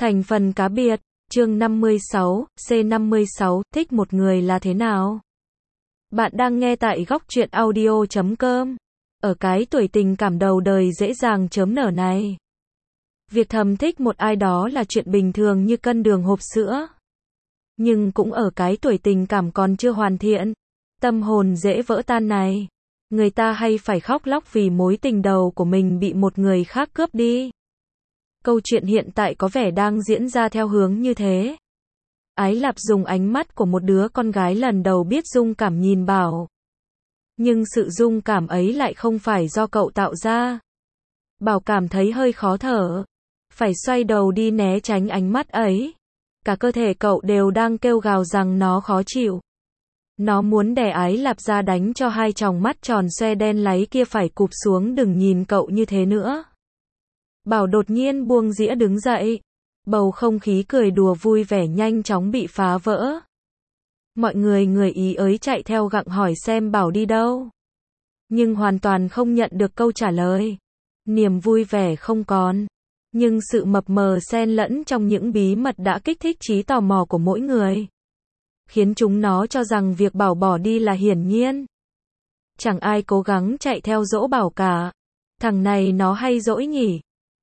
Thành phần cá biệt, chương 56, C56, thích một người là thế nào? Bạn đang nghe tại góc truyện audio.com. Ở cái tuổi tình cảm đầu đời dễ dàng chớm nở này, việc thầm thích một ai đó là chuyện bình thường như cân đường hộp sữa. Nhưng cũng ở cái tuổi tình cảm còn chưa hoàn thiện, tâm hồn dễ vỡ tan này, người ta hay phải khóc lóc vì mối tình đầu của mình bị một người khác cướp đi. Câu chuyện hiện tại có vẻ đang diễn ra theo hướng như thế. Ái Lạp dùng ánh mắt của một đứa con gái lần đầu biết dung cảm nhìn Bảo. Nhưng sự dung cảm ấy lại không phải do cậu tạo ra. Bảo cảm thấy hơi khó thở, phải xoay đầu đi né tránh ánh mắt ấy. Cả cơ thể cậu đều đang kêu gào rằng nó khó chịu. Nó muốn đè Ái Lạp ra đánh cho hai tròng mắt tròn xoe đen láy kia phải cụp xuống đừng nhìn cậu như thế nữa. Bảo đột nhiên buông dĩa đứng dậy. Bầu không khí cười đùa vui vẻ nhanh chóng bị phá vỡ. Mọi người ý ới chạy theo gặng hỏi xem Bảo đi đâu. Nhưng hoàn toàn không nhận được câu trả lời. Niềm vui vẻ không còn. Nhưng sự mập mờ xen lẫn trong những bí mật đã kích thích trí tò mò của mỗi người. Khiến chúng nó cho rằng việc Bảo bỏ đi là hiển nhiên. Chẳng ai cố gắng chạy theo dỗ Bảo cả. Thằng này nó hay dỗi nhỉ.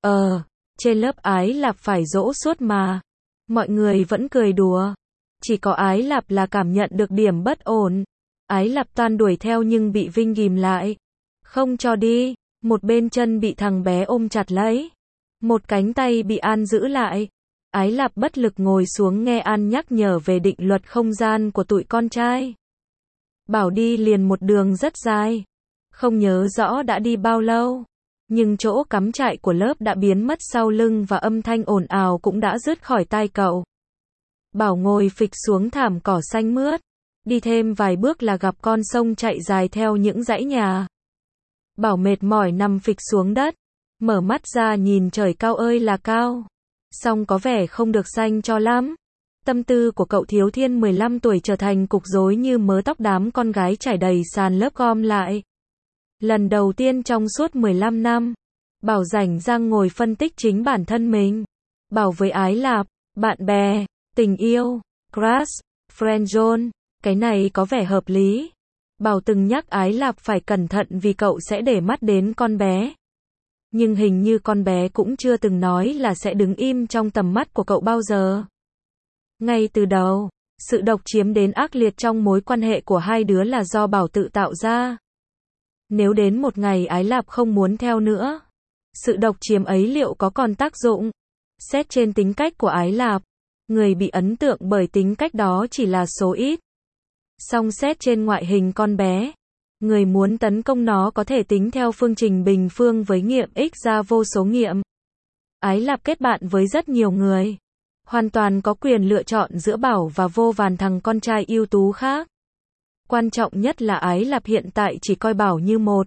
Trên lớp Ái Lạp phải dỗ suốt mà. Mọi người vẫn cười đùa. Chỉ có Ái Lạp là cảm nhận được điểm bất ổn. Ái Lạp toan đuổi theo nhưng bị Vinh ghìm lại. Không cho đi. Một bên chân bị thằng bé ôm chặt lấy. Một cánh tay bị An giữ lại. Ái Lạp bất lực ngồi xuống nghe An nhắc nhở về định luật không gian của tụi con trai. Bảo đi liền một đường rất dài. Không nhớ rõ đã đi bao lâu. Nhưng chỗ cắm trại của lớp đã biến mất sau lưng và âm thanh ồn ào cũng đã dứt khỏi tai cậu. Bảo ngồi phịch xuống thảm cỏ xanh mướt. Đi thêm vài bước là gặp con sông chạy dài theo những dãy nhà. Bảo mệt mỏi nằm phịch xuống đất. Mở mắt ra nhìn trời cao ơi là cao. Song có vẻ không được xanh cho lắm. Tâm tư của cậu thiếu thiên 15 tuổi trở thành cục rối như mớ tóc đám con gái trải đầy sàn lớp gom lại. Lần đầu tiên trong suốt 15 năm, Bảo rảnh rang ngồi phân tích chính bản thân mình. Bảo với Ái Lạp, bạn bè, tình yêu, crush, friend zone, cái này có vẻ hợp lý. Bảo từng nhắc Ái Lạp phải cẩn thận vì cậu sẽ để mắt đến con bé. Nhưng hình như con bé cũng chưa từng nói là sẽ đứng im trong tầm mắt của cậu bao giờ. Ngay từ đầu, sự độc chiếm đến ác liệt trong mối quan hệ của hai đứa là do Bảo tự tạo ra. Nếu đến một ngày Ái Lạp không muốn theo nữa, sự độc chiếm ấy liệu có còn tác dụng? Xét trên tính cách của Ái Lạp, người bị ấn tượng bởi tính cách đó chỉ là số ít. Song xét trên ngoại hình con bé, người muốn tấn công nó có thể tính theo phương trình bình phương với nghiệm x ra vô số nghiệm. Ái Lạp kết bạn với rất nhiều người, hoàn toàn có quyền lựa chọn giữa Bảo và vô vàn thằng con trai ưu tú khác. Quan trọng nhất là Ái Lạp hiện tại chỉ coi Bảo như một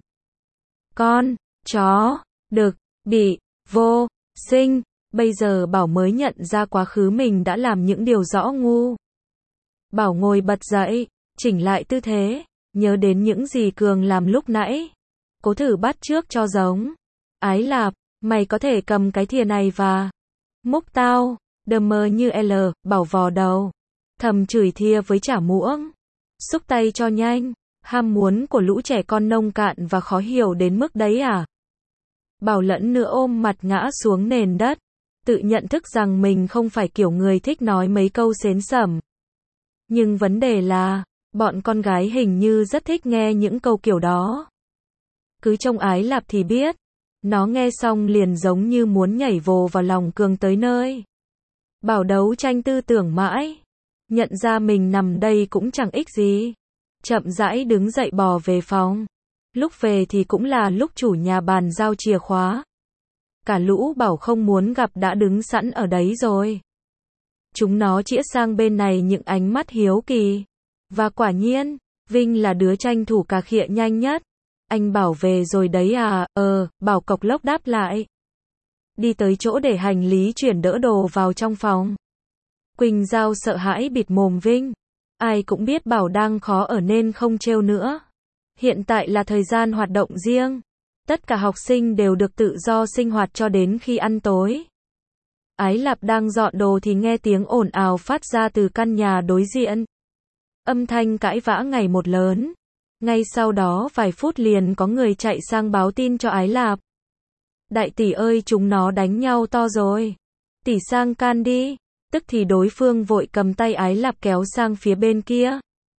con chó đực bị vô sinh. Bây giờ Bảo mới nhận ra quá khứ mình đã làm những điều rõ ngu. Bảo ngồi bật dậy, chỉnh lại tư thế, nhớ đến những gì Cường làm lúc nãy. Cố thử bắt chước cho giống. Ái Lạp, mày có thể cầm cái thìa này và múc tao, đờ mờ như L. Bảo vò đầu, thầm chửi thìa với chả muỗng. Xúc tay cho nhanh, ham muốn của lũ trẻ con nông cạn và khó hiểu đến mức đấy à? Bảo lẫn nữa ôm mặt ngã xuống nền đất, tự nhận thức rằng mình không phải kiểu người thích nói mấy câu xến xẩm. Nhưng vấn đề là, bọn con gái hình như rất thích nghe những câu kiểu đó. Cứ trông Ái Lạp thì biết, nó nghe xong liền giống như muốn nhảy vồ vào lòng Cường tới nơi. Bảo đấu tranh tư tưởng mãi. Nhận ra mình nằm đây cũng chẳng ích gì. Chậm rãi đứng dậy bò về phòng. Lúc về thì cũng là lúc chủ nhà bàn giao chìa khóa. Cả lũ Bảo không muốn gặp đã đứng sẵn ở đấy rồi. Chúng nó chĩa sang bên này những ánh mắt hiếu kỳ. Và quả nhiên, Vinh là đứa tranh thủ cà khịa nhanh nhất. Anh Bảo về rồi đấy à? Bảo cộc lốc đáp lại. Đi tới chỗ để hành lý chuyển đỡ đồ vào trong phòng. Quỳnh Giao sợ hãi bịt mồm Vinh. Ai cũng biết Bảo đang khó ở nên không trêu nữa. Hiện tại là thời gian hoạt động riêng. Tất cả học sinh đều được tự do sinh hoạt cho đến khi ăn tối. Ái Lạp đang dọn đồ thì nghe tiếng ồn ào phát ra từ căn nhà đối diện. Âm thanh cãi vã ngày một lớn. Ngay sau đó vài phút liền có người chạy sang báo tin cho Ái Lạp. Đại tỷ ơi, chúng nó đánh nhau to rồi. Tỷ sang can đi. Tức thì đối phương vội cầm tay Ái Lạp kéo sang phía bên kia.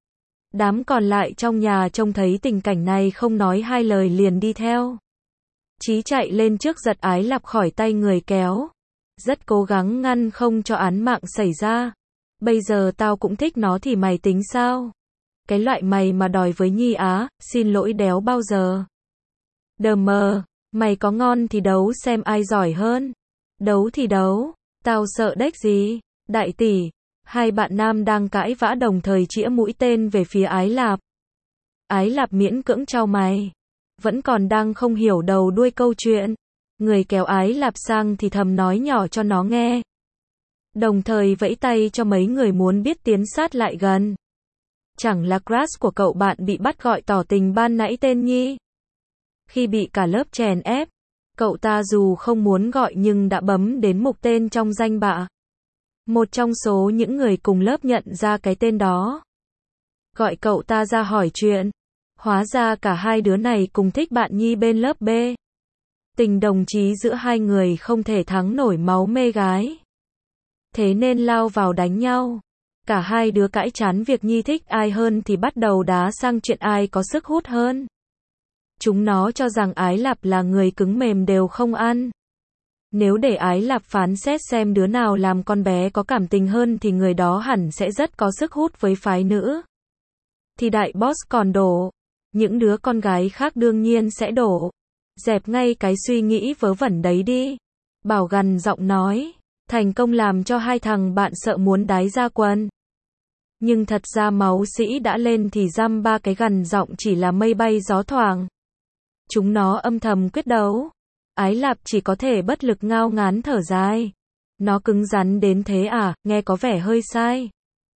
Đám còn lại trong nhà trông thấy tình cảnh này không nói hai lời liền đi theo. Chí chạy lên trước giật Ái Lạp khỏi tay người kéo. Rất cố gắng ngăn không cho án mạng xảy ra. Bây giờ tao cũng thích nó thì mày tính sao? Cái loại mày mà đòi với Nhi á, xin lỗi đéo bao giờ. Đờ mờ, mày có ngon thì đấu xem ai giỏi hơn. Đấu thì đấu, tao sợ đếch gì. Đại tỷ, hai bạn nam đang cãi vã đồng thời chĩa mũi tên về phía Ái Lạp. Ái Lạp miễn cưỡng chau mày. Vẫn còn đang không hiểu đầu đuôi câu chuyện. Người kéo Ái Lạp sang thì thầm nói nhỏ cho nó nghe. Đồng thời vẫy tay cho mấy người muốn biết tiến sát lại gần. Chẳng là crush của cậu bạn bị bắt gọi tỏ tình ban nãy tên Nhi. Khi bị cả lớp chèn ép, cậu ta dù không muốn gọi nhưng đã bấm đến mục tên trong danh bạ. Một trong số những người cùng lớp nhận ra cái tên đó. Gọi cậu ta ra hỏi chuyện. Hóa ra cả hai đứa này cùng thích bạn Nhi bên lớp B. Tình đồng chí giữa hai người không thể thắng nổi máu mê gái. Thế nên lao vào đánh nhau. Cả hai đứa cãi chán việc Nhi thích ai hơn thì bắt đầu đá sang chuyện ai có sức hút hơn. Chúng nó cho rằng Ái Lạp là người cứng mềm đều không ăn. Nếu để Ái Lạp phán xét xem đứa nào làm con bé có cảm tình hơn thì người đó hẳn sẽ rất có sức hút với phái nữ. Thì đại boss còn đổ. Những đứa con gái khác đương nhiên sẽ đổ. Dẹp ngay cái suy nghĩ vớ vẩn đấy đi. Bảo gằn giọng nói. Thành công làm cho hai thằng bạn sợ muốn đái ra quần. Nhưng thật ra máu sĩ đã lên thì dăm ba cái gằn giọng chỉ là mây bay gió thoảng. Chúng nó âm thầm quyết đấu. Ái Lạp chỉ có thể bất lực ngao ngán thở dài. Nó cứng rắn đến thế à, nghe có vẻ hơi sai.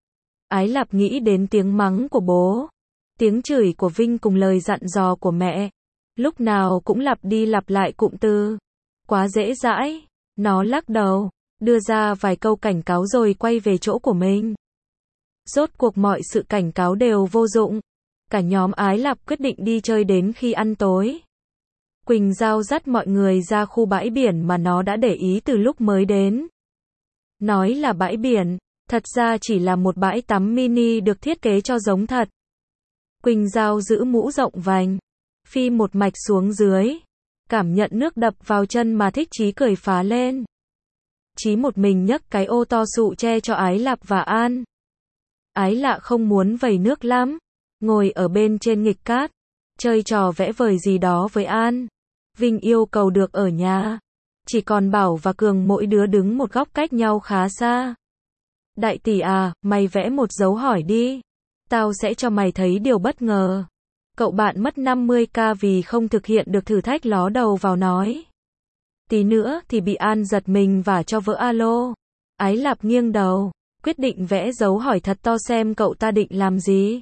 Ái Lạp nghĩ đến tiếng mắng của bố. Tiếng chửi của Vinh cùng lời dặn dò của mẹ. Lúc nào cũng lặp đi lặp lại cụm từ. Quá dễ dãi. Nó lắc đầu. Đưa ra vài câu cảnh cáo rồi quay về chỗ của mình. Rốt cuộc mọi sự cảnh cáo đều vô dụng. Cả nhóm Ái Lạp quyết định đi chơi đến khi ăn tối. Quỳnh Giao dắt mọi người ra khu bãi biển mà nó đã để ý từ lúc mới đến. Nói là bãi biển, thật ra chỉ là một bãi tắm mini được thiết kế cho giống thật. Quỳnh Giao giữ mũ rộng vành, phi một mạch xuống dưới. Cảm nhận nước đập vào chân mà Thích Chí cười phá lên. Chí một mình nhấc cái ô to sụ che cho Ái Lạp và An. Ái Lạ không muốn vẩy nước lắm. Ngồi ở bên trên nghịch cát. Chơi trò vẽ vời gì đó với An. Vinh yêu cầu được ở nhà. Chỉ còn Bảo và Cường mỗi đứa đứng một góc cách nhau khá xa. Đại tỷ à, mày vẽ một dấu hỏi đi. Tao sẽ cho mày thấy điều bất ngờ. Cậu bạn mất 50k vì không thực hiện được thử thách ló đầu vào nói. Tí nữa thì bị An giật mình và cho vỡ alo. Ái Lạp nghiêng đầu, quyết định vẽ dấu hỏi thật to xem cậu ta định làm gì.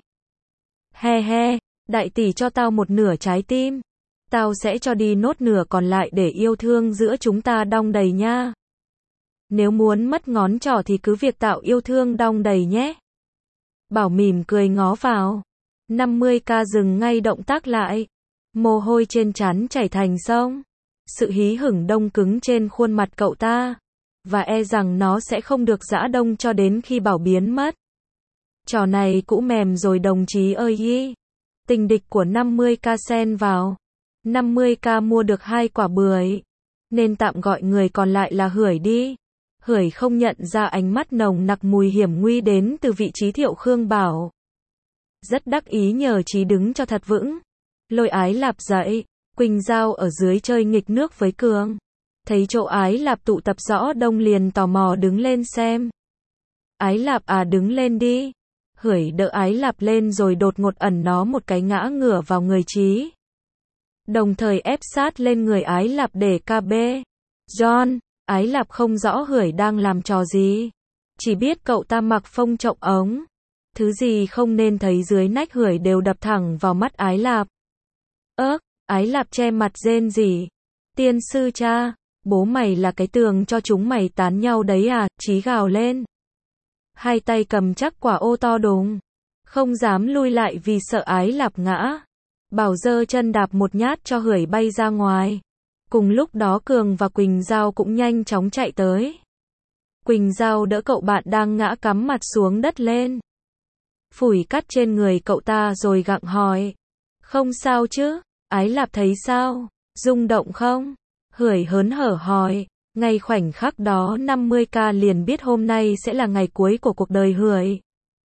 He he, đại tỷ cho tao một nửa trái tim. Tao sẽ cho đi nốt nửa còn lại để yêu thương giữa chúng ta đong đầy nha. Nếu muốn mất ngón trỏ thì cứ việc tạo yêu thương đong đầy nhé. Bảo mỉm cười ngó vào. 50k dừng ngay động tác lại. Mồ hôi trên trán chảy thành sông. Sự hí hửng đông cứng trên khuôn mặt cậu ta. Và e rằng nó sẽ không được giã đông cho đến khi Bảo biến mất. Trò này cũ mềm rồi đồng chí ơi y. Tình địch của 50k xen vào. 50k mua được 2 quả bưởi. Nên tạm gọi người còn lại là Hửi đi. Hửi không nhận ra ánh mắt nồng nặc mùi hiểm nguy đến từ vị trí Thiệu Khương Bảo. Rất đắc ý nhờ Chí đứng cho thật vững. Lôi Ái Lạp dậy. Quỳnh Giao ở dưới chơi nghịch nước với Cường. Thấy chỗ Ái Lạp tụ tập rõ đông liền tò mò đứng lên xem. Ái Lạp à, đứng lên đi. Hửi đỡ Ái Lạp lên rồi đột ngột ẩn nó một cái ngã ngửa vào người Chí. Đồng thời ép sát lên người Ái Lạp để KB. John, Ái Lạp không rõ Hửi đang làm trò gì. Chỉ biết cậu ta mặc phông trộng ống. Thứ gì không nên thấy dưới nách Hửi đều đập thẳng vào mắt Ái Lạp. Ớc, Ái Lạp che mặt rên rỉ. Tiên sư cha, Bố mày là cái tường cho chúng mày tán nhau đấy à, Chí gào lên. Hai tay cầm chắc quả ô to đùng. Không dám lui lại vì sợ Ái Lạp ngã. Bảo giơ chân đạp một nhát cho hưởi bay ra ngoài. Cùng lúc đó Cường và Quỳnh Giao cũng nhanh chóng chạy tới. Quỳnh Giao đỡ cậu bạn đang ngã cắm mặt xuống đất lên. Phủi cát trên người cậu ta rồi gặng hỏi. Không sao chứ? Ái Lạp thấy sao? Rung động không? Hưởi hớn hở hỏi. Ngay khoảnh khắc đó 50K liền biết hôm nay sẽ là ngày cuối của cuộc đời Hưởi.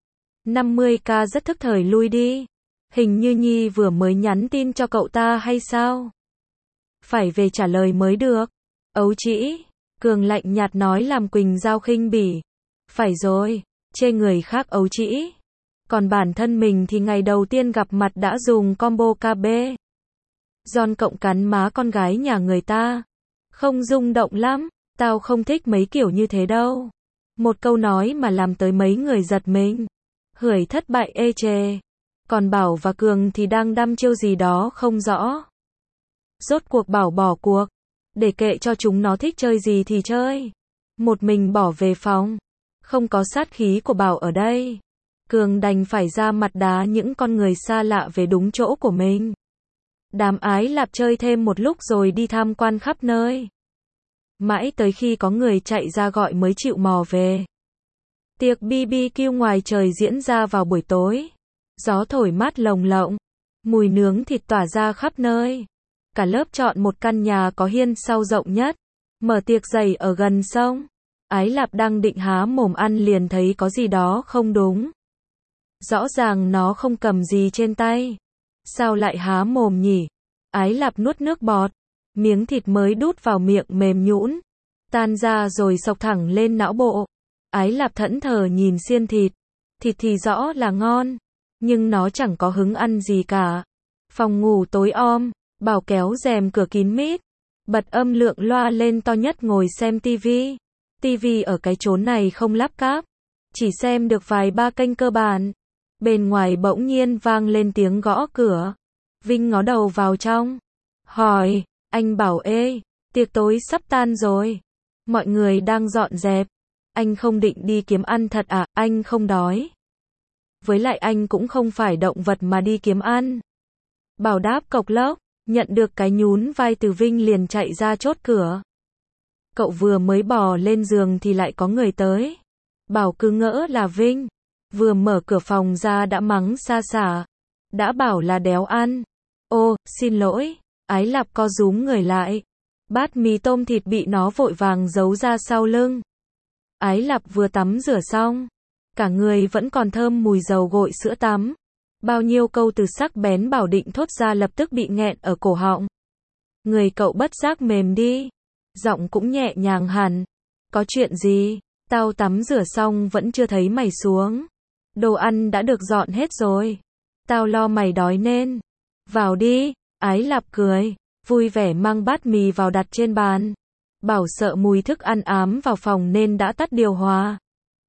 50K rất thức thời lui đi. Hình như Nhi vừa mới nhắn tin cho cậu ta hay sao? Phải về trả lời mới được. Ấu trĩ. Cường lạnh nhạt nói làm Quỳnh Giao khinh bỉ. Phải rồi, chê người khác ấu trĩ. Còn bản thân mình thì ngày đầu tiên gặp mặt đã dùng combo KB. Giòn cộng cắn má con gái nhà người ta. Không rung động lắm, tao không thích mấy kiểu như thế đâu. Một câu nói mà làm tới mấy người giật mình. Hưởi thất bại ê chề. Còn Bảo và Cường thì đang đăm chiêu gì đó không rõ. Rốt cuộc Bảo bỏ cuộc. Để kệ cho chúng nó thích chơi gì thì chơi. Một mình bỏ về phòng. Không có sát khí của Bảo ở đây. Cường đành phải ra mặt đá những con người xa lạ về đúng chỗ của mình. Đám Ái Lạp chơi thêm một lúc rồi đi tham quan khắp nơi. Mãi tới khi có người chạy ra gọi mới chịu mò về. Tiệc BBQ ngoài trời diễn ra vào buổi tối. Gió thổi mát lồng lộng. Mùi nướng thịt tỏa ra khắp nơi. Cả lớp chọn một căn nhà có hiên sau rộng nhất. Mở tiệc dày ở gần sông. Ái Lạp đang định há mồm ăn liền thấy có gì đó không đúng. Rõ ràng nó không cầm gì trên tay. Sao lại há mồm nhỉ? Ái Lạp nuốt nước bọt. Miếng thịt mới đút vào miệng mềm nhũn. Tan ra rồi xộc thẳng lên não bộ. Ái Lạp thẫn thờ nhìn xiên thịt. Thịt thì rõ là ngon. Nhưng nó chẳng có hứng ăn gì cả. Phòng ngủ tối om. Bảo kéo rèm cửa kín mít. Bật âm lượng loa lên to nhất ngồi xem tivi. Tivi ở cái chốn này không lắp cáp. Chỉ xem được vài ba kênh cơ bản. Bên ngoài bỗng nhiên vang lên tiếng gõ cửa. Vinh ngó đầu vào trong. Hỏi, anh Bảo ê, tiệc tối sắp tan rồi. Mọi người đang dọn dẹp. Anh không định đi kiếm ăn thật à, anh không đói. Với lại anh cũng không phải động vật mà đi kiếm ăn. Bảo đáp cộc lốc, nhận được cái nhún vai từ Vinh liền chạy ra chốt cửa. Cậu vừa mới bò lên giường thì lại có người tới. Bảo cứ ngỡ là Vinh. Vừa mở cửa phòng ra đã mắng xa xả. Đã bảo là đéo ăn. Ô, xin lỗi. Ái Lạp co rúm người lại. Bát mì tôm thịt bị nó vội vàng giấu ra sau lưng. Ái Lạp vừa tắm rửa xong. Cả người vẫn còn thơm mùi dầu gội sữa tắm. Bao nhiêu câu từ sắc bén Bảo định thốt ra lập tức bị nghẹn ở cổ họng. Người cậu bất giác mềm đi. Giọng cũng nhẹ nhàng hẳn. Có chuyện gì? Tao tắm rửa xong vẫn chưa thấy mày xuống. Đồ ăn đã được dọn hết rồi. Tao lo mày đói nên. Vào đi. Ái Lạp cười. Vui vẻ mang bát mì vào đặt trên bàn. Bảo sợ mùi thức ăn ám vào phòng nên đã tắt điều hòa.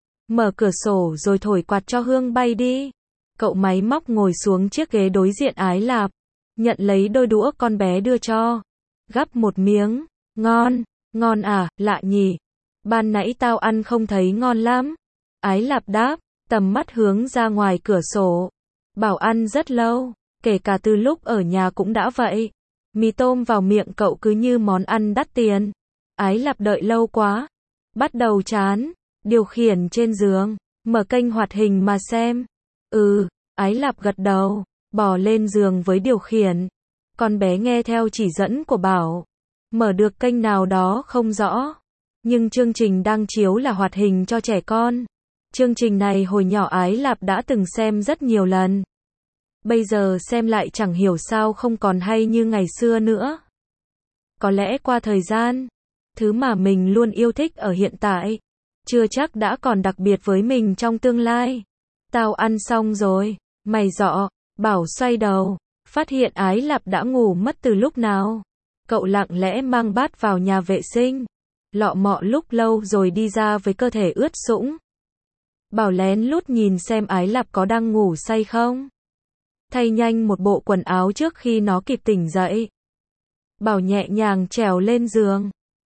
Mở cửa sổ rồi thổi quạt cho hương bay đi. Cậu máy móc ngồi xuống chiếc ghế đối diện Ái Lạp. Nhận lấy đôi đũa con bé đưa cho. Gắp một miếng. Ngon. Ngon à, lạ nhỉ. Ban nãy tao ăn không thấy ngon lắm. Ái Lạp đáp. Tầm mắt hướng ra ngoài cửa sổ. Bảo ăn rất lâu. Kể cả từ lúc ở nhà cũng đã vậy. Mì tôm vào miệng cậu cứ như món ăn đắt tiền. Ái Lạp đợi lâu quá. Bắt đầu chán. Điều khiển trên giường. Mở kênh hoạt hình mà xem. Ái Lạp gật đầu. Bò lên giường với điều khiển. Con bé nghe theo chỉ dẫn của Bảo. Mở được kênh nào đó không rõ. Nhưng chương trình đang chiếu là hoạt hình cho trẻ con. Chương trình này hồi nhỏ Ái Lạp đã từng xem rất nhiều lần. Bây giờ xem lại chẳng hiểu sao không còn hay như ngày xưa nữa. Có lẽ qua thời gian, thứ mà mình luôn yêu thích ở hiện tại, chưa chắc đã còn đặc biệt với mình trong tương lai. Tao ăn xong rồi, mày dọ. Bảo xoay đầu, phát hiện Ái Lạp đã ngủ mất từ lúc nào. Cậu lặng lẽ mang bát vào nhà vệ sinh. Lọ mọ lúc lâu rồi đi ra với cơ thể ướt sũng. Bảo lén lút nhìn xem Ái Lạp có đang ngủ say không. Thay nhanh một bộ quần áo trước khi nó kịp tỉnh dậy. Bảo nhẹ nhàng trèo lên giường.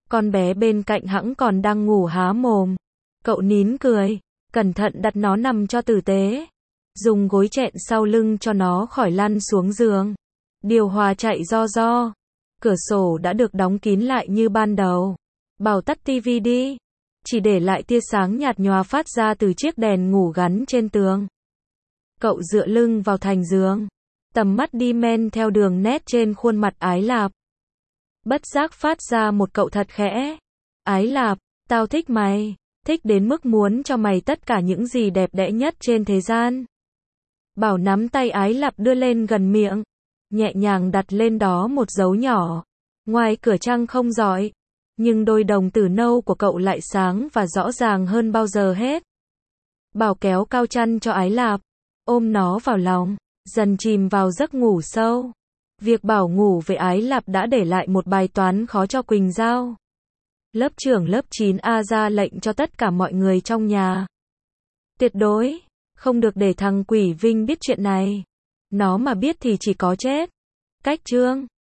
Con bé bên cạnh hẵng còn đang ngủ há mồm. Cậu nín cười, cẩn thận đặt nó nằm cho tử tế. Dùng gối chẹn sau lưng cho nó khỏi lăn xuống giường. Điều hòa chạy do. Cửa sổ đã được đóng kín lại như ban đầu. Bảo tắt tivi đi. Chỉ để lại tia sáng nhạt nhòa phát ra từ chiếc đèn ngủ gắn trên tường. Cậu dựa lưng vào thành giường. Tầm mắt đi men theo đường nét trên khuôn mặt Ái Lạp. Bất giác phát ra một cậu thật khẽ. Ái Lạp, tao thích mày. Thích đến mức muốn cho mày tất cả những gì đẹp đẽ nhất trên thế gian. Bảo nắm tay Ái Lạp đưa lên gần miệng. Nhẹ nhàng đặt lên đó một dấu nhỏ. Ngoài cửa trăng không rọi. Nhưng đôi đồng tử nâu của cậu lại sáng và rõ ràng hơn bao giờ hết. Bảo kéo cao chăn cho Ái Lạp. Ôm nó vào lòng. Dần chìm vào giấc ngủ sâu. Việc Bảo ngủ với Ái Lạp đã để lại một bài toán khó cho Quỳnh Giao. Lớp trưởng lớp 9A ra lệnh cho tất cả mọi người trong nhà. Tuyệt đối, không được để thằng Quỷ Vinh biết chuyện này. Nó mà biết thì chỉ có chết. Cách chương